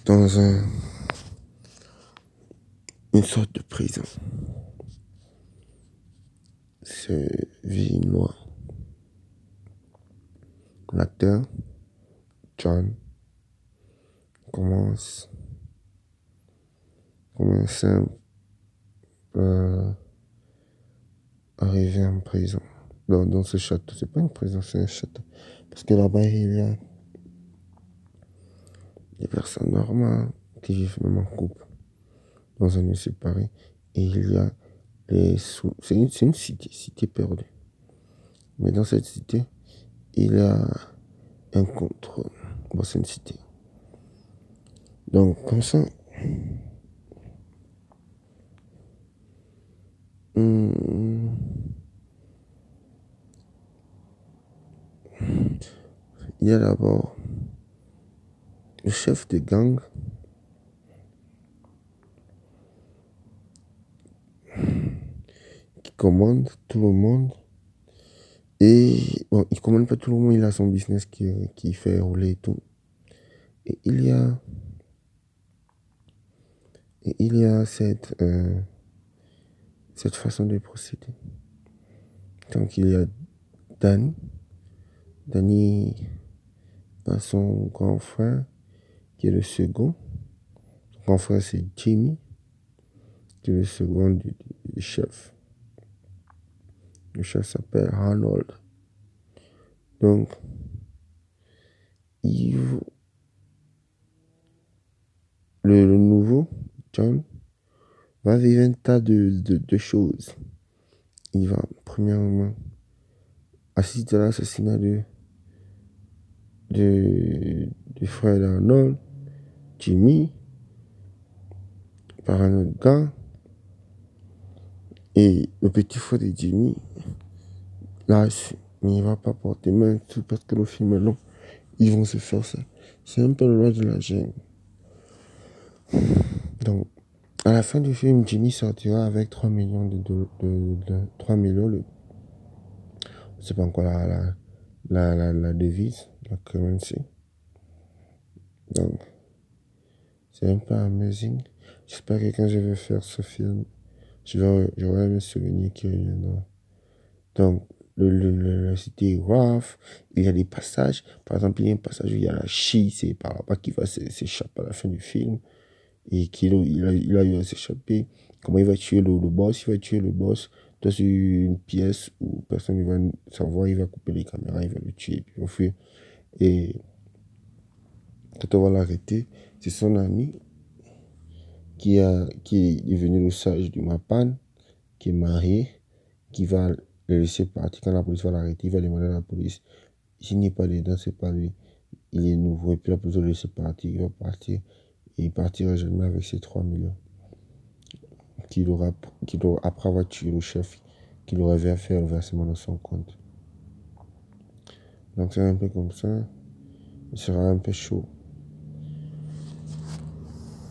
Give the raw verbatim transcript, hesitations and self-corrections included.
dans un, une sorte de prison. C'est vie noire. L'acteur, John, commence comme un simple euh, arrivé en prison. Dans, dans ce château, c'est pas une prison, c'est un château. Parce que là-bas, il y a des personnes normales qui vivent même en couple, dans un lieu séparé. Et il y a les sous... C'est une, c'est une cité, cité perdue. Mais dans cette cité, il y a un contrôle. Bon, c'est une cité. Donc, comme ça, hum, il y a d'abord le chef de gang qui commande tout le monde. Et bon, il commande pas tout le monde, il a son business qui, qui fait rouler et tout. Et il y a, et il y a cette, euh, cette façon de procéder. Donc il y a Danny. Danny a son grand frère qui est le second. Son grand frère c'est Jimmy, qui est le second du, du chef. Le chef s'appelle Arnold. Donc, il, le, le nouveau, John, va vivre un tas de, de, de choses. Il va, premièrement, assister à l'assassinat de, de, du frère d'Arnold, Jimmy, par un autre gars. Et le petit frère de Jimmy, là, mais il va pas porter main tout parce que le film est long. Ils vont se faire ça. C'est un peu le roi de la jungle. Donc, à la fin du film, Jimmy sortira avec trois millions de, de, de, de trois millions. Le, je sais pas encore la, la, la, la, la devise, la currency. Donc, c'est un peu amazing. J'espère que quand je vais faire ce film, je vais, j'aurai mes souvenirs qui reviendront. Donc, le, le, le, la cité est rough. Il y a des passages. Par exemple, il y a un passage où il y a la Chi, c'est par là-bas qui va s'échapper à la fin du film. Et qu'il il a, il a eu à s'échapper. Comment il va tuer le, le boss? Il va tuer le boss dans une pièce où personne ne va savoir. Il va couper les caméras, il va le tuer. Puis on fait. Et quand on va l'arrêter, c'est son ami qui, a, qui est devenu le sage du Mapan, qui est marié, qui va le laisser partir. Quand la police va l'arrêter, il va demander à la police. S'il n'est pas dedans, c'est pas lui. Il est nouveau. Et puis la police va le laisser partir. Il va partir. Et il partira jamais avec ses trois millions. Qu'il aura, qu'il aura, après avoir tué le chef, qu'il aurait fait faire le versement dans son compte. Donc c'est un peu comme ça. Il sera un peu chaud.